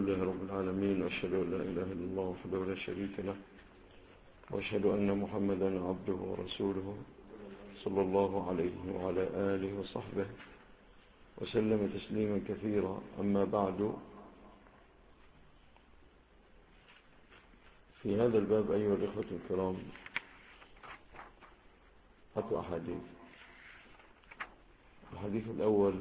لله رب العالمين، وأشهد أن لا إله إلا الله وحده لا شريك له، وأشهد أن محمدا عبده ورسوله صلى الله عليه وعلى آله وصحبه وسلم تسليما كثيرا. أما بعد، في هذا الباب أيها الإخوة الكرام أحاديث. الحديث الأول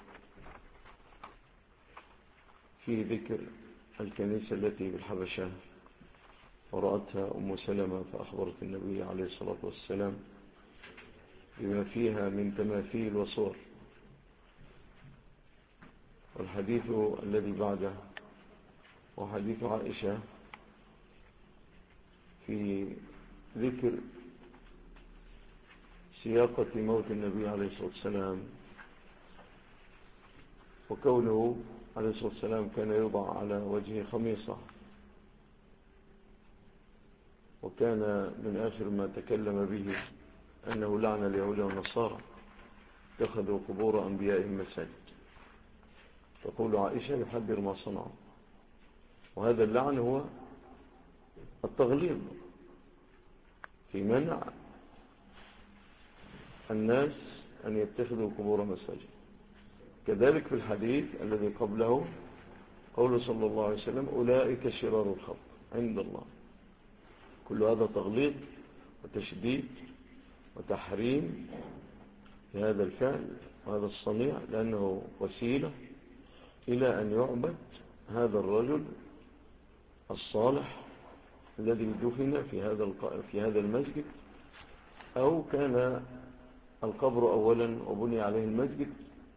في ذكر الكنيسة التي بالحبشة، ورأتها أم سلمة فأخبرت النبي عليه الصلاة والسلام بما فيها من تماثيل وصور. والحديث الذي بعده وحديث عائشة في ذكر سياقة موت النبي عليه الصلاة والسلام، وكونه عليه الصلاة والسلام كان يوضع على وجهه خميصة، وكان من آخر ما تكلم به أنه لعن اليهود والنصارى اتخذوا قبور أنبيائهم مساجد. تقول عائشة يحذر ما صنعوا، وهذا اللعن هو التغليظ في منع الناس أن يتخذوا قبور مساجد. كذلك في الحديث الذي قبله قول صلى الله عليه وسلم أولئك شرار الخلق عند الله. كل هذا تغليظ وتشديد وتحريم في هذا الفعل وهذا الصنيع، لأنه وسيلة إلى أن يعبد هذا الرجل الصالح الذي دفن في هذا المسجد، أو كان القبر أولا وبني عليه المسجد.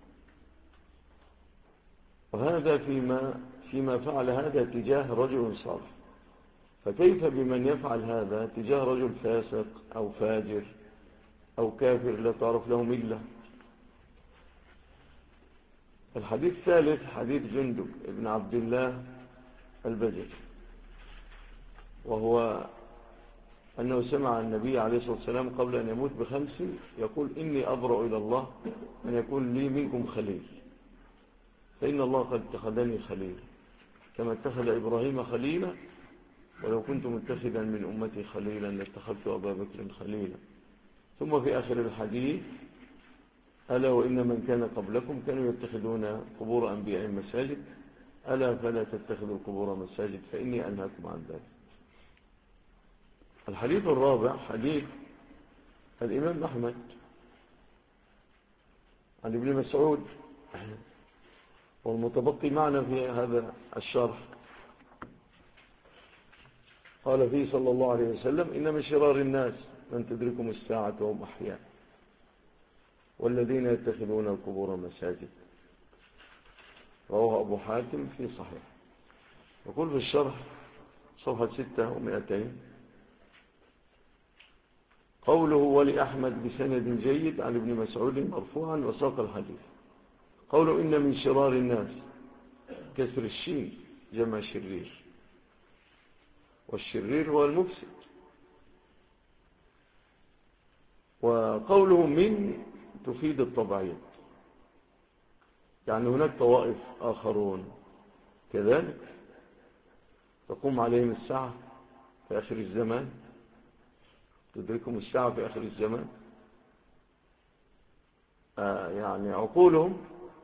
وهذا فيما فعل هذا تجاه رجل صالح، فكيف بمن يفعل هذا تجاه رجل فاسق أو فاجر أو كافر لا تعرف له ملة. الحديث الثالث حديث جندب ابن عبد الله البجلي، وهو أنه سمع النبي عليه الصلاة والسلام قبل أن يموت ب5 يقول إني أبرأ إلى الله أن يكون لي منكم خليل، فإن الله قد اتخذني خليل كما اتخذ إبراهيم خليلا، ولو كنت متخذا من أمتي خليلا لاتخذت أبا بكر خليلا. ثم في آخر الحديث ألا وإن من كان قبلكم كانوا يتخذون قبور أنبيائهم مساجد، ألا فلا تتخذوا القبور مساجد فإني أنهاكم عن ذلك. الحديث الرابع حديث الإمام أحمد عن ابن مسعود، والمتبقي معنا في هذا الشرح. قال فيه صلى الله عليه وسلم إن من شرار الناس من تدركهم الساعة وهم أحياء، والذين يتخذون القبور مساجد. رواه أبو حاتم في صحيح. يقول في الشرح صفحة 600 قوله ولأحمد بسند جيد عن ابن مسعود مرفوعا وساق الحديث. قوله إن من شرار الناس كسر الشين جمع شرير، والشرير هو المفسد. وقوله من تفيد الطبيعية، يعني هناك طوائف آخرون كذلك تقوم عليهم الساعة في آخر الزمان، تدركهم الساعة في آخر الزمان. يعني عقولهم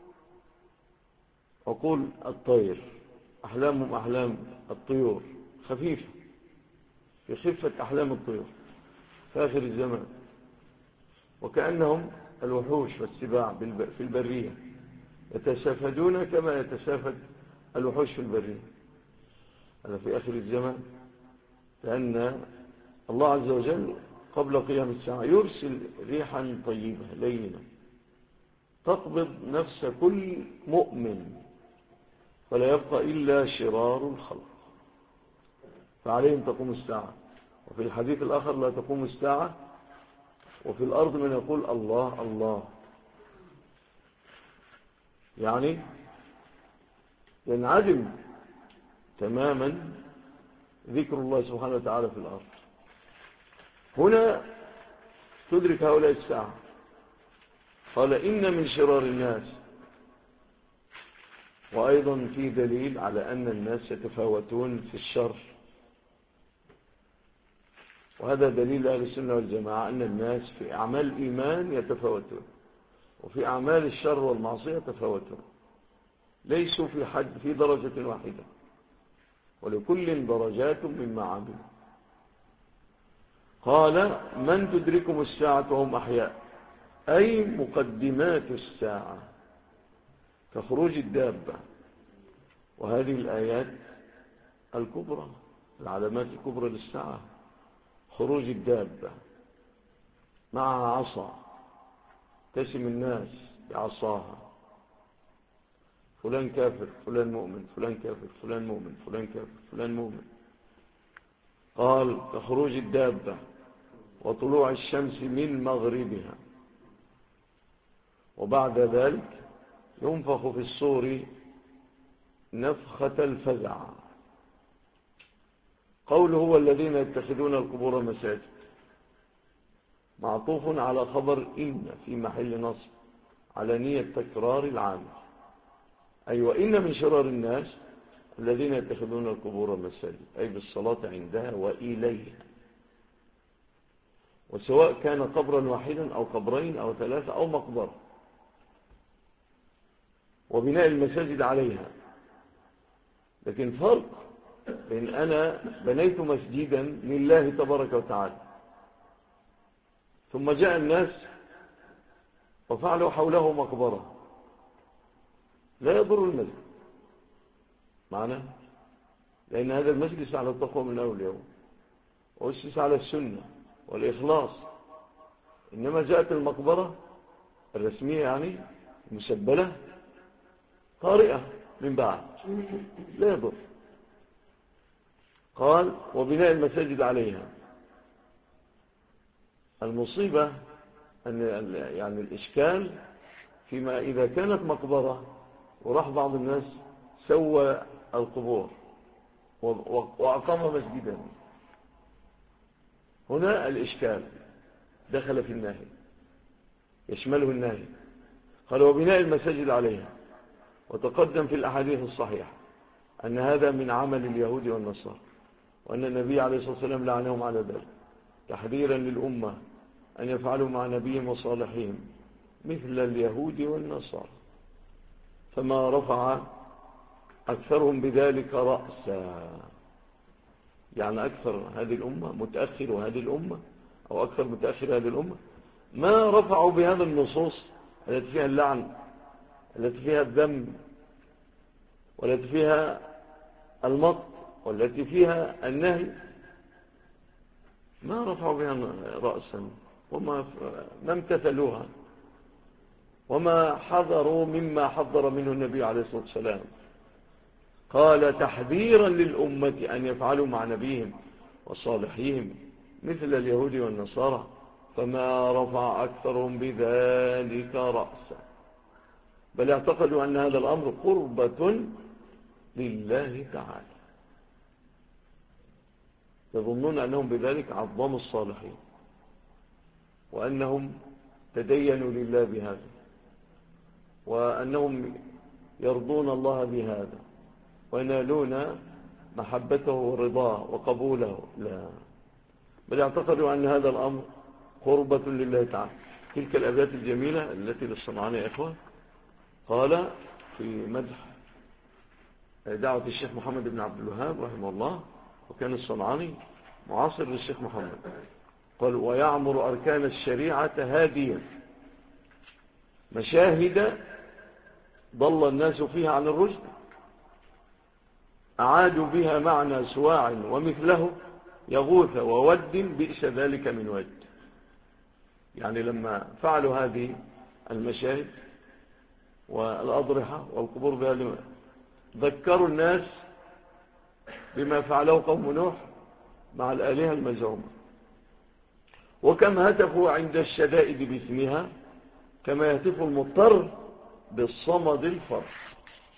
عقول الطير، أحلامهم أحلام الطيور، خفيفة في خفة أحلام الطيور في آخر الزمان، وكأنهم الوحوش والسباع في البرية يتسافدون كما يتسافد الوحوش في البرية. هذا في آخر الزمان، لأن الله عز وجل قبل قيام الساعة يرسل ريحا طيبة لينة تقبض نفس كل مؤمن، فلا يبقى إلا شرار الخلق، فعليهم تقوم الساعة. وفي الحديث الآخر لا تقوم الساعة وفي الأرض من يقول الله الله، يعني ينعدم تماما ذكر الله سبحانه وتعالى في الأرض. هنا تدرك هؤلاء الساعة. قال إن من شرار الناس، وأيضا في دليل على أن الناس يتفاوتون في الشر، وهذا دليل أهل السنة والجماعة أن الناس في أعمال الإيمان يتفاوتون، وفي أعمال الشر والمعصية يتفاوتون، ليسوا في درجة واحدة، ولكل درجات مما عملوا. قال من تدركهم الساعة وهم أحياء، أي مقدمات الساعة كخروج الدابة، وهذه الآيات الكبرى، العلامات الكبرى للساعة، خروج الدابة معها عصا تسم الناس بعصاها، فلان كافر فلان مؤمن، فلان كافر فلان مؤمن، فلان كافر فلان مؤمن. قال كخروج الدابة وطلوع الشمس من مغربها، وبعد ذلك ينفخ في الصور نفخة الفزع. قوله هو الذين يتخذون القبور مساجد معطوف على خبر إن في محل نصب على نية تكرار العامل، أي وإن من شرار الناس الذين يتخذون القبور مساجد، أي بالصلاة عندها وإليها، وسواء كان قبرا واحدا أو قبرين أو ثلاثة أو مقبرة، وبناء المساجد عليها. لكن فرق بين أنا بنيت مسجدا لله تبارك وتعالى، ثم جاء الناس وفعلوا حوله مقبرة، لا يضر المسجد معنا، لأن هذا المسجد على التقوى من أول يوم، وأسس على السنة والإخلاص. إنما جاءت المقبرة الرسمية يعني مسبلة طارئة من بعد، لا يضر. قال وبناء المساجد عليها. المصيبة أن يعني الإشكال فيما إذا كانت مقبرة وراح بعض الناس سوى القبور وأقام مسجدا، هنا الإشكال دخل في النهي، يشمله النهي. قال وبناء المساجد عليها، وتقدم في الأحاديث الصحيحة أن هذا من عمل اليهود والنصارى، وأن النبي عليه الصلاة والسلام لعنهم على ذلك تحذيرا للأمة أن يفعلوا مع نبيهم وصالحهم مثل اليهود والنصارى، فما رفع أكثرهم بذلك رأسا، يعني أكثر هذه الأمة متأخر هذه الأمة، أو أكثر متأخر هذه الأمة، ما رفعوا بهذا النصوص التي فيها اللعن، التي فيها الذم، والتي فيها المط، والتي فيها النهي، ما رفعوا بها رأسا، وما امتثلوها، وما حذروا مما حذر منه النبي عليه الصلاة والسلام. قال تحذيرا للأمة أن يفعلوا مع نبيهم وصالحيهم مثل اليهود والنصارى، فما رفع أكثرهم بذلك رأسا، بل اعتقدوا أن هذا الأمر قربة لله تعالى، يظنون أنهم بذلك عظموا الصالحين، وأنهم تدينوا لله بهذا، وأنهم يرضون الله بهذا، وينالون محبته ورضاه وقبوله. لا، بل اعتقدوا أن هذا الأمر قربة لله تعالى. تلك الأبيات الجميلة التي للصنعاني يا إخوة، قال في مدح دعوة الشيخ محمد بن عبد الوهاب رحمه الله، وكان الصنعاني معاصر للشيخ محمد، قال ويعمر أركان الشريعة هاديا مشاهد ضل الناس فيها عن الرشد، أعادوا بها معنى سواع ومثله يغوث وود بئس ذلك من ود. يعني لما فعلوا هذه المشاهد والأضرحة والقبور بها، ذكروا الناس بما فعله قوم نوح مع الآلهة المزعومة، وكم هتفوا عند الشدائد باسمها كما يهتف المضطر بالصمد الفرح،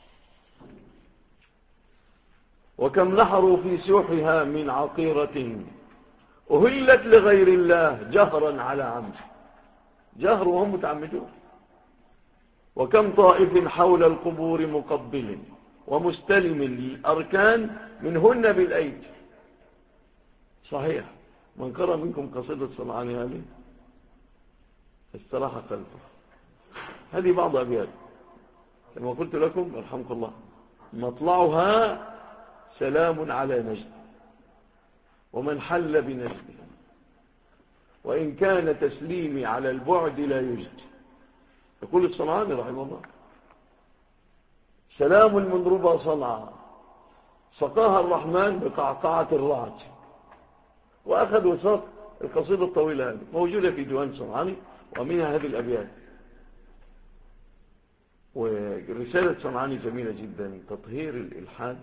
وكم نحروا في سوحها من عقيرة أهلت لغير الله جهرا على عمد، جهر وهم متعمدون، وكم طائف حول القبور مقبل ومستلم الأركان منهن بالأيدي. صحيح، من قرأ منكم قصيدة صنعاني هذه استراح قلبه. هذه بعض أبيات كما قلت لكم رحمك الله، مطلعها سلام على نجد ومن حل بنجد، وإن كان تسليمي على البعد لا يجد. يقول الصنعاني رحمه الله: سلام من ربى صنعا سقاها الرحمن بقعقعة الرعد. وأخذ وسط القصيدة الطويلة هذه موجودة في ديوان صنعاني، ومنها هذه الأبيات. ورسالة صنعاني جميلة جدا، تطهير الإلحاد،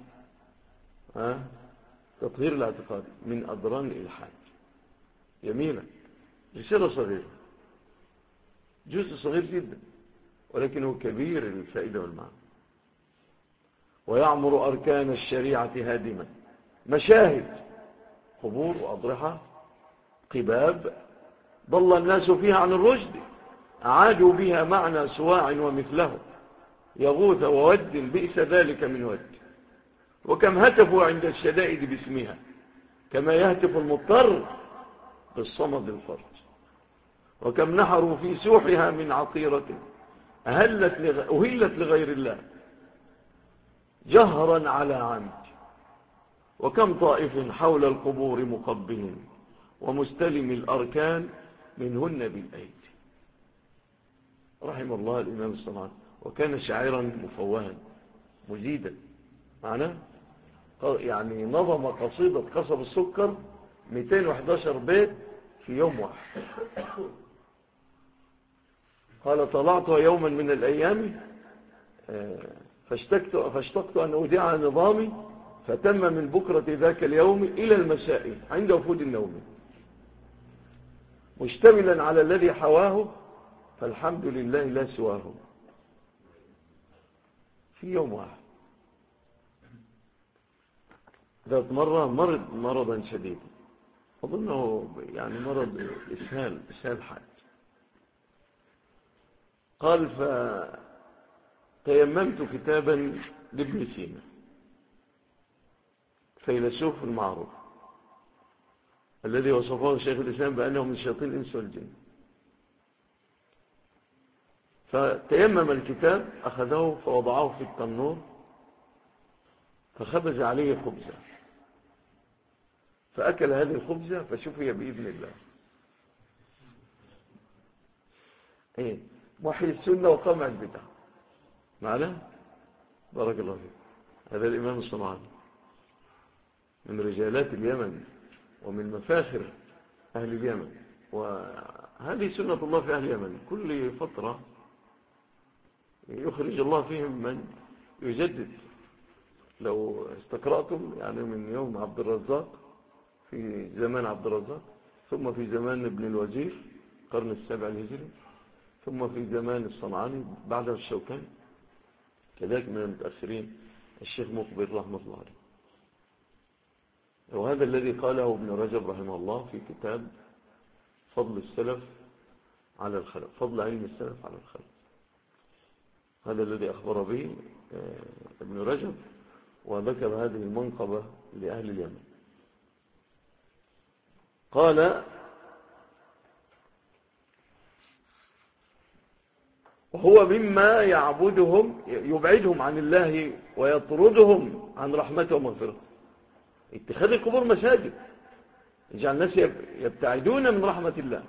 تطهير الاعتقاد من أضران الإلحاد. جميلة، رسالة صغيرة، جزء صغير جدا ولكنه كبير الفائدة والمعنى. ويعمر أركان الشريعة هادما، مشاهد قبور وأضرحة قباب ضل الناس فيها عن الرشد، أعادوا بها معنى سواع ومثله، يغوث وود بئس ذلك من ود. وكم هتفوا عند الشدائد باسمها كما يهتف المضطر بالصمد الفرج. وكم نحروا في سوحها من عطيرة أهلت لغير الله جهرا على عمد. وكم طائف حول القبور مقبل ومستلم الأركان منهن بالأيدي. رحم الله الإمام الصنعاني، وكان شاعرا مفوها مجيدا معنا، يعني نظم قصيدة قصب السكر 211 بيت في يوم واحد. قال: طلعت يوما من الأيام فاشتقت أن أودع نظامي، فتم من بكرة ذاك اليوم إلى المساء عند وفود النوم، مشتملا على الذي حواه فالحمد لله لا سواه. في يوم واحد. ذات مرة مرض مرضا شديدا، أظنه يعني مرض إسهال حاد. قال: فتيممت كتابا لابن سينا فيلسوف المعروف الذي وصفه شيخ الإسلام بأنه من شياطين الإنس والجن. فتيمم الكتاب، أخذه فوضعه في التنور فخبز عليه خبزة، فأكل هذه الخبزة فشفي بإذن الله. محي السنة وقمع البدع معنا. بارك الله فيك. هذا الإمام الصنعاني من رجالات اليمن ومن مفاخر أهل اليمن، وهذه سنة الله في أهل اليمن، كل فترة يخرج الله فيهم من يجدد. لو استقرأتم يعني من يوم عبد الرزاق في زمان عبد الرزاق، ثم في زمان ابن الوزير القرن السابع الهجري، ثم في زمان الصنعاني بعده الشوكاني، كذلك من المتأخرين الشيخ مقبل رحمة الله عليه. وهذا الذي قاله ابن رجب رحمه الله في كتاب فضل السلف على الخلف، فضل علم السلف على الخلف. هذا الذي أخبر به ابن رجب، وذكر هذه المنقبة لأهل اليمن. قال: وهو مما يبعدهم عن الله ويطردهم عن رحمته ومغفرته. اتخاذ القبور مساجد يجعل الناس يبتعدون من رحمة الله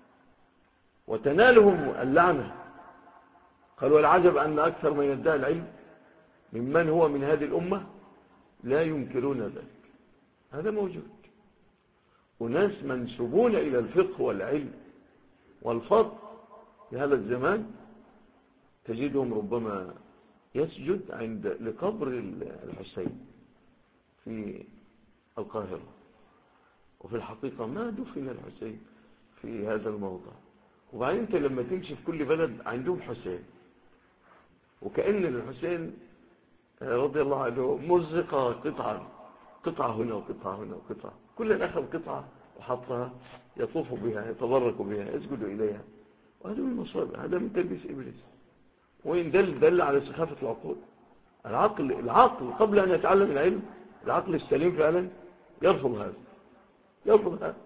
وتنالهم اللعنة. قال: والعجب أن أكثر من يدعي العلم ممن هو من هذه الأمة لا ينكرون ذلك. هذا موجود، وناس منسوبون إلى الفقه والعلم والفضل في هذا الزمان تجدهم ربما يسجد لقبر الحسين في القاهرة، وفي الحقيقة ما دفن الحسين في هذا الموضع. وبعدين انت لما تمشي في كل بلد عندهم حسين، وكأن الحسين رضي الله عنه مزق قطعة هنا وقطعة هنا وقطعة، كل أخذ قطعة وحطها يطوف بها يتبرك بها يسجد إليها. وهذا من المصائب، هذا من تلبيس إبليس. وإن دل على سخافة العقول. العقل قبل أن يتعلم العلم، العقل السليم فعلا يرفض هذا.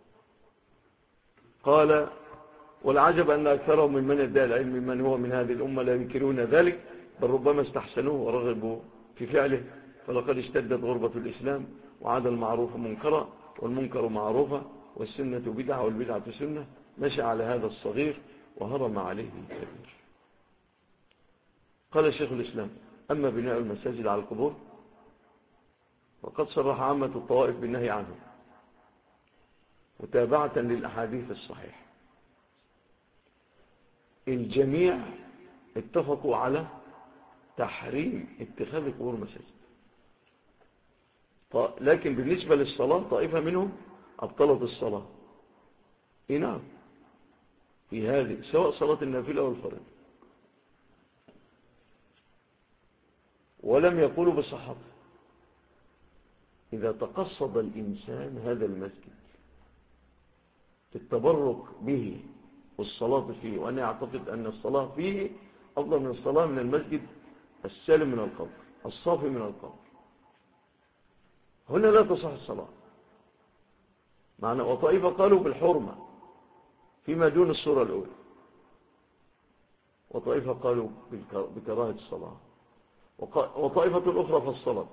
قال والعجب أن أكثرهم من يدعي العلم ممن هو من هذه الأمة لا ينكرون ذلك، بل ربما استحسنوه ورغبوا في فعله، فلقد اشتدت غربة الإسلام وعاد المعروف منكرا والمنكر معروفا والسنة بدعة والبدعة سنة، مشى على هذا الصغير وهرم عليه الكبير. قال شيخ الإسلام أما بناء المساجد على القبور وقد صرح عامة الطوائف بالنهي عنه متابعة للأحاديث الصحيحة. الجميع اتفقوا على تحريم اتخاذ القبور مساجد، لكن بالنسبة للصلاة طائفة منهم أبطلت الصلاة. نعم، في هذه سواء صلاة النافلة أو الفرض، ولم يقولوا بصحته. إذا تقصد الإنسان هذا المسجد التبرك به والصلاة فيه، وأنا أعتقد أن الصلاة فيه أفضل من الصلاة من المسجد السالم من القبر الصافي من القبر، هنا لا تصح الصلاة معنى. وطائفة قالوا بالحرمة فيما دون الصورة الأولى، وطائفة قالوا بكراهة الصلاة، وطائفة أخرى فالصلاة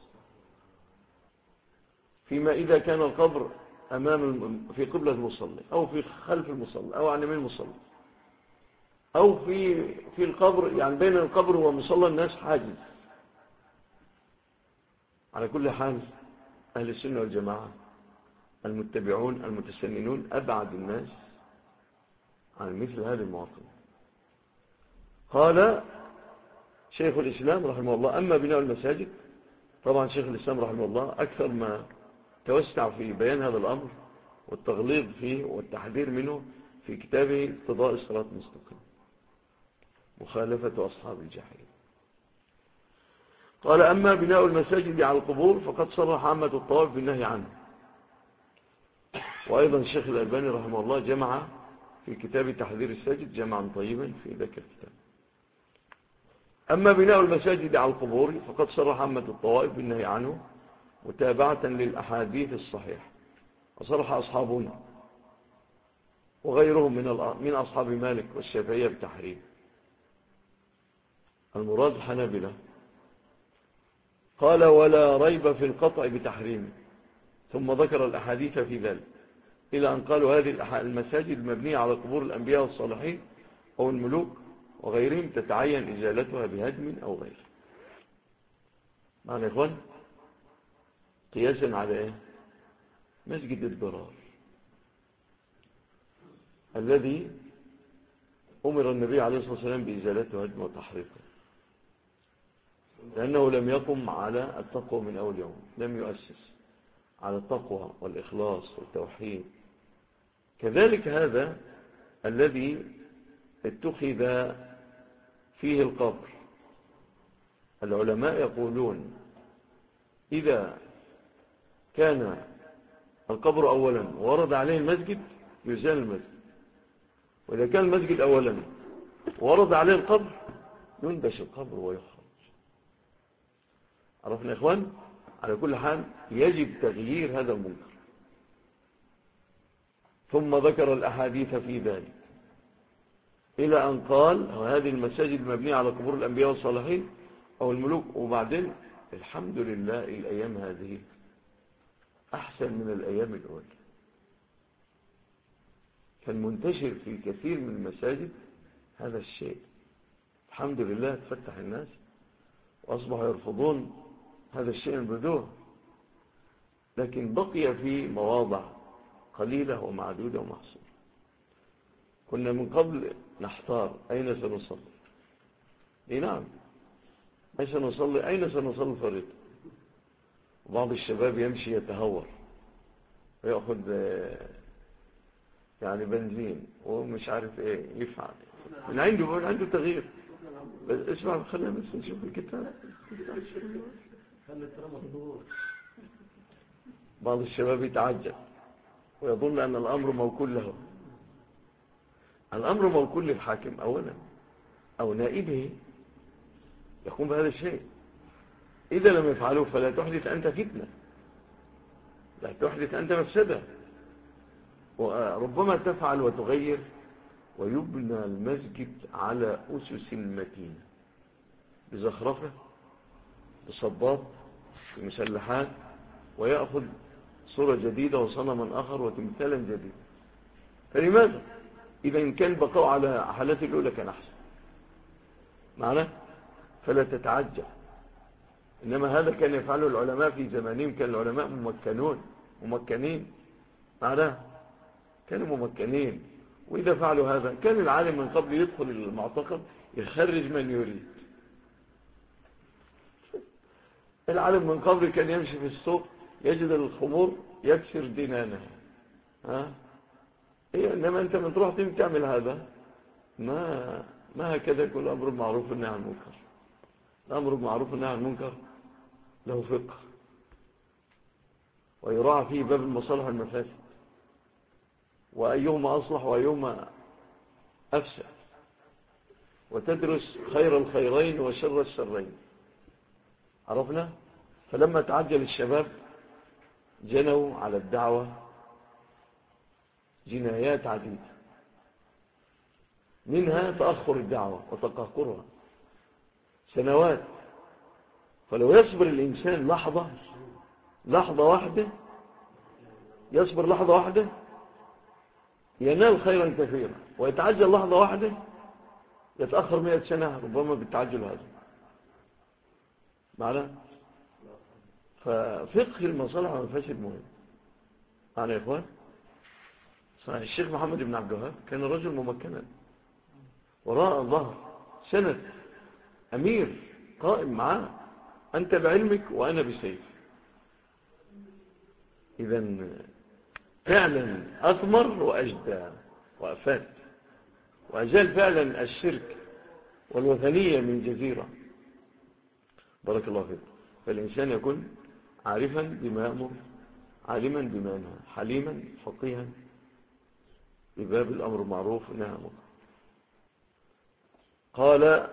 فيما إذا كان القبر في قبلة المصلي أو في خلف المصلي أو عن يمين المصلي أو في القبر، يعني بين القبر ومصلى الناس حاجز. على كل حال أهل السنة والجماعة المتبعون المتسننون أبعد الناس عن مثل هذه المواطن. قال شيخ الإسلام رحمه الله أما بناء المساجد، طبعا شيخ الإسلام رحمه الله أكثر ما توسع في بيان هذا الأمر والتغليظ فيه والتحذير منه في كتابه اقتضاء الصراط المستقيم مخالفة أصحاب الجحيم. قال أما بناء المساجد على القبور فقد صرح عامة الطوائف بالنهي عنه. وأيضا الشيخ الألباني رحمه الله جمع في كتاب تحذير الساجد جمعا طيبا في ذاك الكتاب. أما بناء المساجد على القبور فقد صرح عامة الطوائف بالنهي عنه متابعة للأحاديث الصحيحة، وصرح أصحابنا وغيرهم من أصحاب مالك والشافعية بتحريم. المراد الحنابلة. قال ولا ريب في القطع بتحريمه، ثم ذكر الأحاديث في ذلك إلى أن قالوا هذه المساجد المبنية على قبور الأنبياء والصالحين أو الملوك وغيرهم تتعين إزالتها بهدم أو غيره. معنى إخوان قياسا على إيه؟ مسجد الضرار الذي أمر النبي عليه الصلاة والسلام بإزالته وهدم وتحريقه، لأنه لم يقم على التقوى من أول يوم، لم يؤسس على التقوى والإخلاص والتوحيد. كذلك هذا الذي اتخذ فيه القبر، العلماء يقولون إذا كان القبر أولا ورد عليه المسجد يزال المسجد، وإذا كان المسجد أولا ورد عليه القبر ينبش القبر ويخرج. عرفنا يا إخوان؟ على كل حال يجب تغيير هذا المنكر. ثم ذكر الأحاديث في ذلك إلى أن قال هذه المساجد المبنية على قبور الأنبياء والصالحين أو الملوك. وبعدين الحمد لله الأيام هذه أحسن من الأيام الأولى. كان منتشر في كثير من المساجد هذا الشيء، الحمد لله تفتح الناس وأصبحوا يرفضون هذا الشيء البدوه، لكن بقي في مواضع قليلة ومعدودة ومحصورة. كنا من قبل نحتار أين سنصلي. نعم، أين سنصلي الفريضة. وبعض الشباب يمشي يتهور ويأخذ يعني بنزين ومش عارف ايه يفعل من عنده تغيير. بس اسمع خلينا بس نشوف الكتاب. بعض الشباب يتعجب ويظن أن الأمر موكول له. الأمر موكول للحاكم أولا، أو نائبه يقوم بهذا الشيء. إذا لم يفعلوا فلا تحدث أنت فتنة، لا تحدث أنت مفسدة. وربما تفعل وتغير ويبنى المسجد على أسس متينة بزخرفة بصباط بمسلحات، ويأخذ صورة جديدة وصنما آخر وتمثالا جديدا. فلماذا؟ إذا إن كان بقوا على حالات الأولى كان أحسن معنا، فلا تتعجل. إنما هذا كان يفعله العلماء في زمانهم، كان العلماء ممكنين معنا، كانوا ممكنين. وإذا فعلوا هذا كان العالم من قبل يدخل المعتقد يخرج من يريد. العالم من قبل كان يمشي في السوق يجد الخمور يكسر دينانها. إيه، إنما أنت من تروح تعمل هذا ما هكذا يكون الأمر بالمعروف والنهي عن المنكر. الأمر بالمعروف والنهي عن المنكر له فقه، ويراعى فيه باب المصالح والمفاسد، وأيهما أصلح وأيهما أفسد، وتدرس خير الخيرين وشر الشرين. عرفنا؟ فلما تعجل الشباب جنوا على الدعوة جنايات عديدة، منها تأخر الدعوة وتقهقرها سنوات. فلو يصبر الإنسان لحظة واحدة، يصبر لحظة واحدة ينال خيرا كثيرا، ويتعجل لحظة واحدة يتأخر 100 سنة ربما بالتعجل هذا معنا. ففقه المصالح والمفاسد مهم معنا يا إخوان. صحيح الشيخ محمد بن عبد الوهاب كان رجل ممكنا، وراء الظهر سند أمير قائم معاه، أنت بعلمك وأنا بسيف. إذن فعلا أثمر وأجدى وأفاد، وأزال فعلا الشرك والوثنية من جزيرة. بارك الله فيك. فالإنسان يكون عارفا بما يأمر، عالما بما ينهى، حليما فقيها بباب الأمر معروف والنهي عن المنكر. قال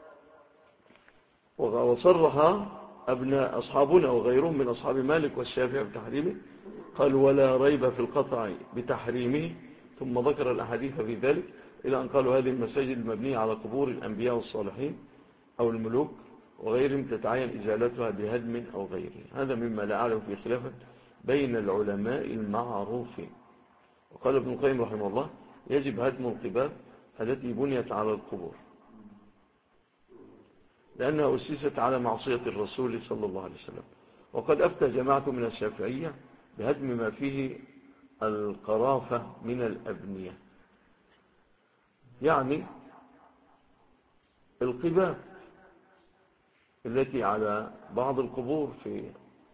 وصرح أبناء أصحابنا وغيرهم من أصحاب مالك والشافعي بتحريمه، قال ولا ريب في القطع بتحريمه، ثم ذكر الأحاديث في ذلك إلى أن قالوا هذه المساجد المبنية على قبور الأنبياء والصالحين أو الملوك وغيرهم تتعين إزالتها بهدم أو غيره. هذا مما لا أعلم في خلافة بين العلماء المعروفين. وقال ابن القيم رحمه الله يجب هدم القباب التي بنيت على القبور، لأنها أسست على معصية الرسول صلى الله عليه وسلم. وقد أفتى جماعة من الشافعية بهدم ما فيه القرافة من الأبنية، يعني القباب التي على بعض القبور في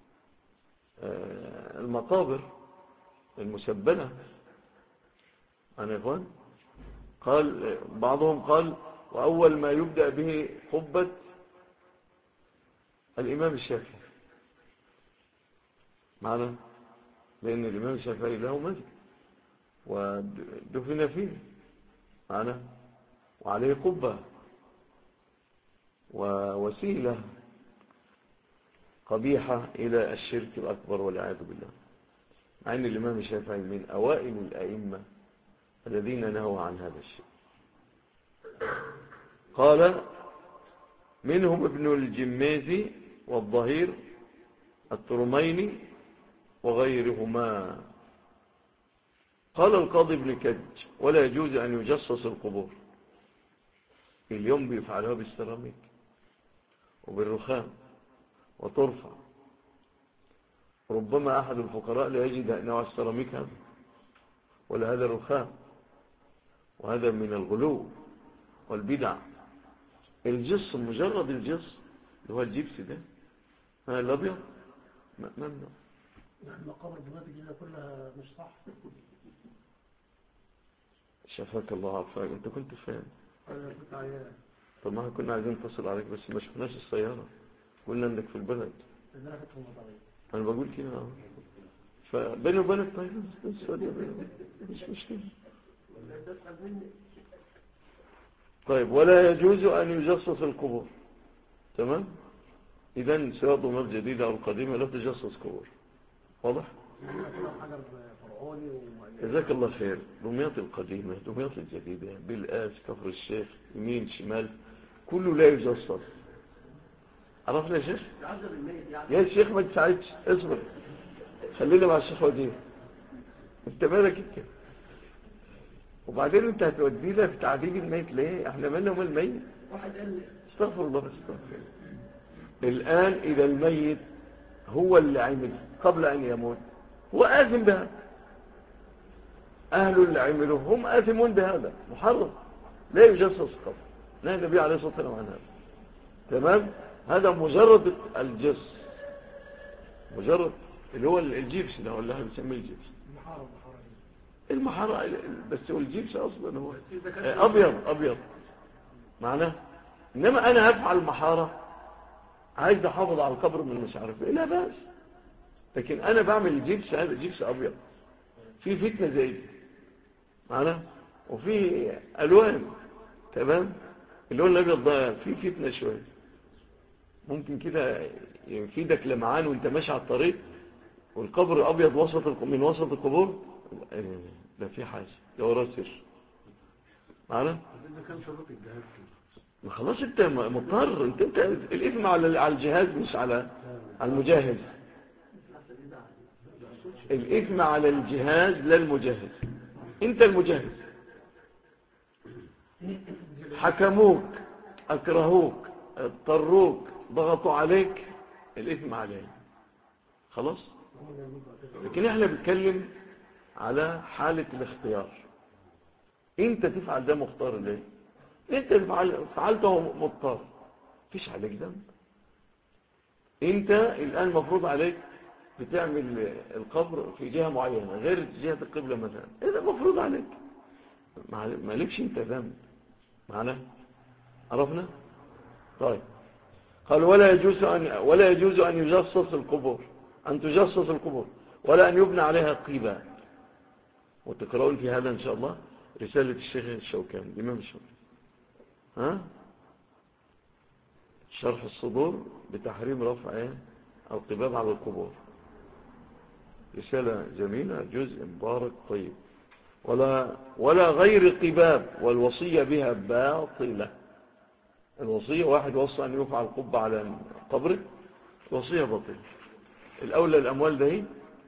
المقابر المسبنة. أنا إخوان قال بعضهم قال وأول ما يبدأ به قبة الإمام الشافعي معنا، لأن الإمام الشافعي له مسجد ودفن فيه معنا، وعليه قبة ووسيلة قبيحة إلى الشرك الأكبر والعياذ بالله، مع أن الإمام الشافعي من أوائل الأئمة الذين نهوا عن هذا الشيء. قال منهم ابن الجميزي والظهير الترميني وغيرهما. قال القاضي ابن كج ولا يجوز أن يجصص القبور. اليوم بيفعلها بالسيراميك وبالرخام وترفع. ربما أحد الفقراء لا يجد نوع السيراميك هذا ولا هذا الرخام، وهذا من الغلو والبدع. الجص مجرد الجص اللي هو الجبس ده الأبيض ممنوع. المقابر دلوقتي الجديدة كلها مش صح. شفاك الله عافاك، انت كنت فين؟ انا كنت عيان. طب ما كنا عايزين نتصل عليك بس ما شفناش السيارة، قلنا انك في البلد. انا كنت في المطارية. انا بقول كده فبيني وبينك طيب مش مشكلة. طيب ولا يجوز أن يجصص القبور. تمام. إذن سواء ضمات جديدة أو القديمة لا تجصص قبور. واضح؟ حجر فرعوني جزاك الله خير. دمياط القديمة دمياط الجديدة بالآس كفر الشيخ يمين شمال كله لا يجصص. عرفنا يا شيخ؟ يا شيخ ما تساعدش اصبر خلينا مع الشيخ وزير. انت مالك انت؟ وبعدين انت هتودينا في تعذيب الميت ليه؟ احنا مالنا ومال الميت؟ واحد قال استغفر الله استغفر. الآن إذا الميت هو اللي عمل قبل أن يموت هو آثم بهذا. أهل اللي عملوا هم آثمون بهذا محرم لا يجسس قبل. نهى النبي عليه الصلاة والسلام عن هذا. تمام. هذا مجرد الجس مجرد اللي هو الجيبس ده ولا احنا بنسميه الجيبس المحارة بس هو الجيبس أصلا هو أبيض معناه. إنما أنا هفعل المحارة عايز أحافظ على القبر من مش عارف إيه لا بأس. لكن أنا بعمل الجيبس هذا جيبس أبيض في فتنة زي دي معناه وفي ألوان. تمام. اللون الأبيض ده في فتنة شوية ممكن كده يفيدك لمعان وانت ماشي على الطريق والقبر أبيض من وسط القبور ده في حاجة ده وراه سر معنا. ده كان شروط الجهاز ما خلاص انت مضطر انت الإثم على الجهاز مش على المجاهد. الإثم على الجهاز لا المجاهد. انت المجاهد حكموك أكرهوك اضطروك ضغطوا عليك الإثم عليه خلاص. لكن احنا بنتكلم على حالة الاختيار. انت تفعل ده مختار ليه؟ انت فعلته مضطر فيش عليك ذنب. انت الآن مفروض عليك بتعمل القبر في جهة معينة غير جهة القبلة مثلا اذا مفروض عليك ما لكش انت ذنب معنا. عرفنا؟ طيب قال ولا يجوز أن يجصص القبور أن تجصص القبور ولا أن يبنى عليها قيبة. وتقرؤون في هذا إن شاء الله رسالة الشيخ الشوكاني الإمام الشوكاني شرح الصدور بتحريم رفع القباب على القبور. رسالة جميلة جزء مبارك طيب. ولا غير قباب والوصية بها باطلة. الوصية واحد وصى أن يفعل قبة على قبره وصية باطلة. الأولى الأموال ده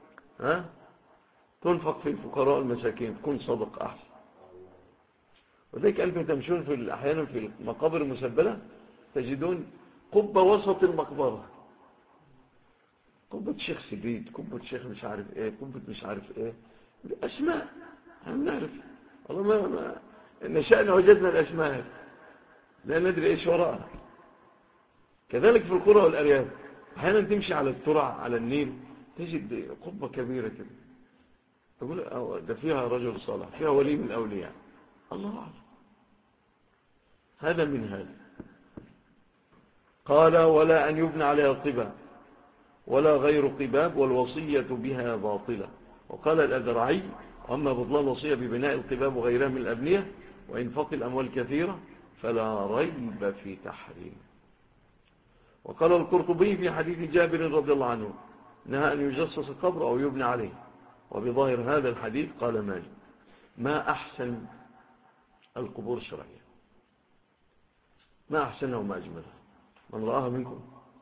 تنفق في الفقراء المساكين تكون صدق أحسن. وذلك أنتم تمشون في أحيانا في المقابر المسبلة تجدون قبة وسط المقبرة قبة شيخ سديد قبة شيخ مش عارف ايه قبة مش عارف ايه أسماء هم نعرف والله ما نشأنا وجدنا الأسماء لا ندري ايش وراءها. كذلك في القرى والأرياف أحيانا تمشي على الترع على النيل تجد قبة كبيرة كده تقول ده فيها رجل صالح فيها ولي من الأولياء الله أعلم. هذا من هذا. قال ولا أن يبنى عليها قباب ولا غير قباب والوصية بها باطلة. وقال الأذرعي أما بطلان الوصية ببناء القباب وغيرها من الأبنية وإنفاق الأموال كثيرة فلا ريب في تحريم. وقال القرطبي في حديث جابر رضي الله عنه نهى أن يجصص القبر أو يبنى عليه. وبظاهر هذا الحديث قال مالك ما أحسن القبور الشرعية ما أحسنها وما أجملها من رآها منكم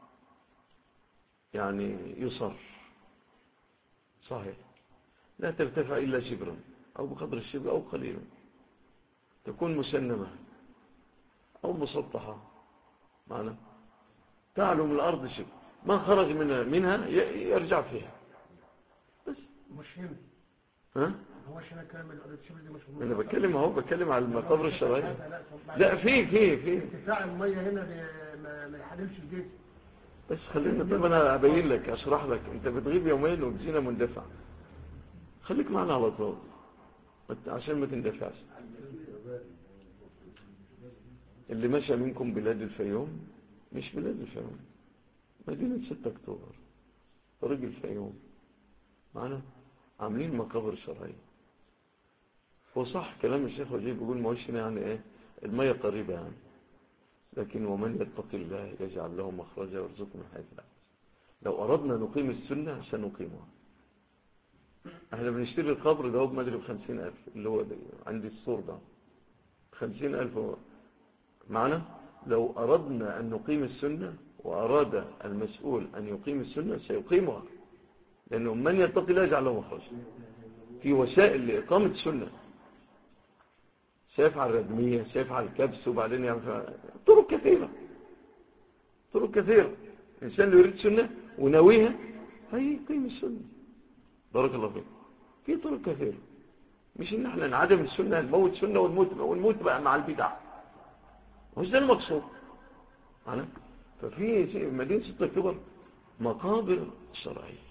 يعني يصر صحيح لا ترتفع إلا شبرا أو بقدر الشبر أو قليلا تكون مسنمة أو مسطحة معنا تعلو من الأرض شبر ما خرج منها يرجع فيها بس مش هنا هو هنا كامل الشبر دي مش أنا بتكلم على المقابر الشرعية لا في ارتفاع المية هنا ما يحللش الجسم بس خلينا طيب أنا أبين لك أشرح لك أنت بتغيب يومين وبزينة مندفع خليك معنا على طول عشان ما تندفعش. اللي مشى منكم بلاد الفيوم مش بلاد الفيوم مدينة 6 أكتوبر طريق الفيوم معنا عاملين مقابر شرعية. وصح كلام الشيخ وجيه بيقول ما هوش يعني ايه المية قريبة يعني. لكن ومن يتق الله يجعل له مخرجا ويرزقه من حيث لا يحتسب. لو أردنا نقيم السنة سنقيمها. احنا بنشتري القبر ده ما ادري ب50,000 اللي هو ده عندي الصور ده 50,000 معنا. لو أردنا أن نقيم السنة وأراد المسؤول أن يقيم السنة سيقيمها، لأنه من يتق الله يجعل له مخرجا. في وسائل لإقامة السنة، سيفعل ردمية، سيفعل كبس، وبعدين يعمل طرق كثيرة. طرق كثيرة. الإنسان اللي يريد سنة ونويها هيقيم السنة. بارك الله فيك. في طرق كثيرة، مش ان احنا نعدم السنة نموت سنة ونموت بقى مع البدع، مش ده المقصود. ففي مدينة 6 أكتوبر مقابر شرعية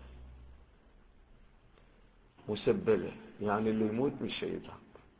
مسبلة، يعني اللي يموت مش هيتعب.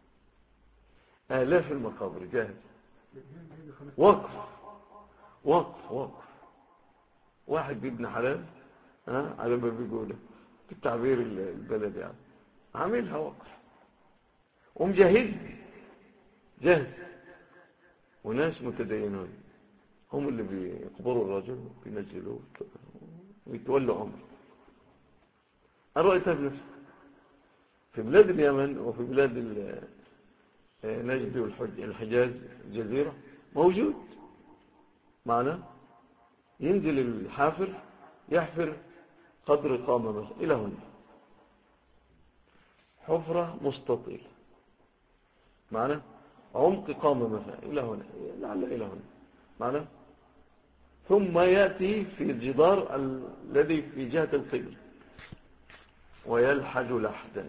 آلاف المقابر جاهز، وقف وقف وقف. واحد بابن حلال على ما بيقوله بالتعبير البلدي يعني، عاملها وقف ومجهز جاهز. وناس متدينون هم اللي بيقبروا الرجل وينزلوه ويتولوا عمره. أنا رأيتها بنفسي في بلاد اليمن وفي بلاد نجد والحجاز الجزيرة موجود معنا. ينزل الحافر يحفر قدر قامة مثلا إلى هنا، حفرة مستطيلة معنا، عمق قامة مثلا إلى هنا، لعل إلى هنا معنا. ثم يأتي في الجدار الذي في جهة القبل ويلحد لحدا.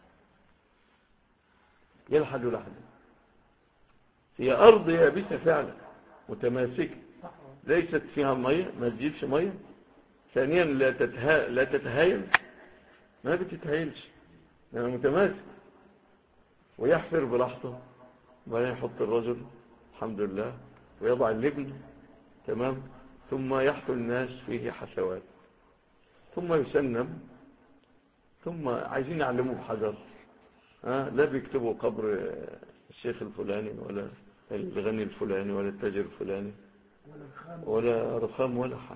يلحد لحدا هي أرض يابسة فعلا متماسكة، ليست فيها مية، ما تجيبش مية. ثانيا لا تتهايل، ما بتتهايلش يعني متماسك. ويحفر براحته، وبعدين يحط الرجل الحمد لله ويضع اللبن تمام، ثم يحفر الناس فيه حسوات، ثم يسنم، ثم عايزين يعلموه بحجر. لا بيكتبوا قبر الشيخ الفلاني ولا الغني الفلاني ولا التاجر الفلاني ولا رخام ولا حاجة،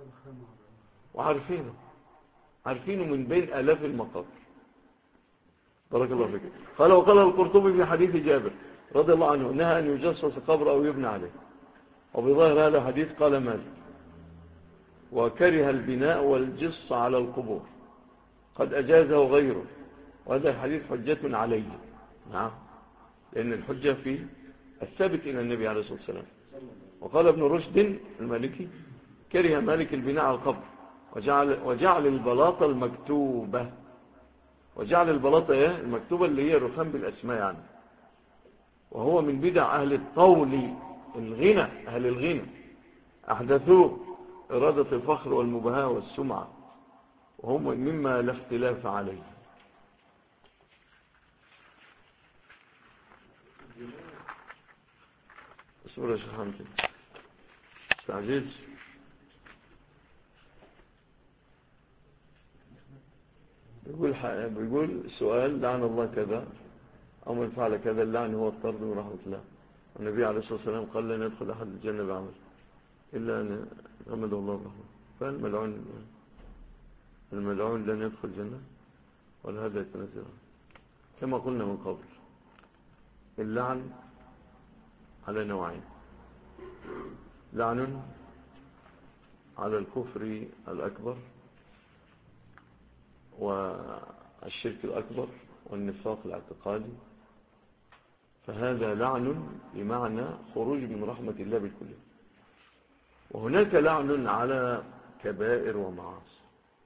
عارفينه من بين آلاف المقابر. بارك الله فيك. وقال القرطبي في حديث جابر رضي الله عنه نهى أن يجسس قبر أو يبنى عليه، وبظاهر هذا الحديث قال مالك وكره البناء والجص على القبور، قد أجازه غيره، وهذا الحديث حجة عليه. نعم، لأن الحجة في الثابت إلى النبي عليه الصلاة والسلام. وقال ابن رشد المالكي كره مالك البناء على القبر وجعل البلاطة المكتوبة. وجعل البلاطة المكتوبة اللي هي رخام بالأسماء يعني. وهو من بدع أهل الطول الغنى، أهل الغنى أحدثوه إرادة الفخر والمباهاة والسمعة، وهم مما لا اختلاف عليه. اصبر يا شيخ حمدي استعجلت. بيقول سؤال لعن الله كذا أو من فعل كذا، اللعن هو الطرد من رحمة الله. والنبي عليه الصلاة والسلام قال لن يدخل أحد الجنة بعمل إلا أن غمده الله برحمه. فالملعون لن يدخل الجنة ولا هذا يتنزل. كما قلنا من قبل اللعن على نوعين: لعن على الكفر الأكبر والشرك الأكبر والنفاق الاعتقادي، فهذا لعن بمعنى خروج من رحمة الله بالكلية. وهناك لعن على كبائر ومعاصي،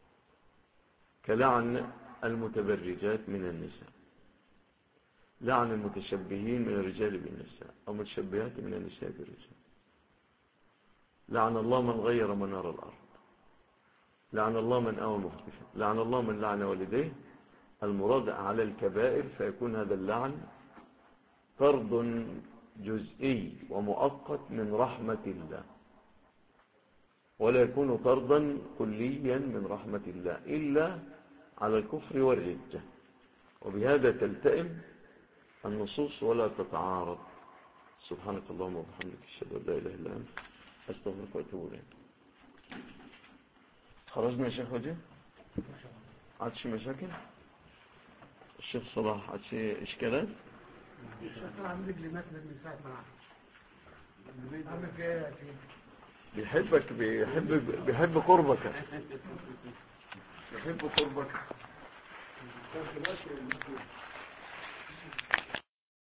كلعن المتبرجات من النساء، لعن المتشبهين من الرجال بالنساء أو متشبهات من النساء بالرجال، لعن الله من غير منار الأرض، لعن الله من أوى مختفى، لعن الله من لعن والديه. المراد على الكبائر فيكون هذا اللعن طرد جزئي ومؤقت من رحمة الله، ولا يكون طردا كليا من رحمة الله إلا على الكفر والردة. وبهذا تلتئم النصوص ولا تتعارض. سبحانك اللهم وبحمدك اشهد ان لا اله الا انت استغفرك واتوب اليك. خرجنا يا شيخ وجه؟ عادش مشاكل؟ الشيخ صلاح عادش اشكالات؟ الشيخ صلاح عندك اللي مات من ساعة معاه عامل فيها يا سيدي بيحبك بيحب قربك بيحب قربك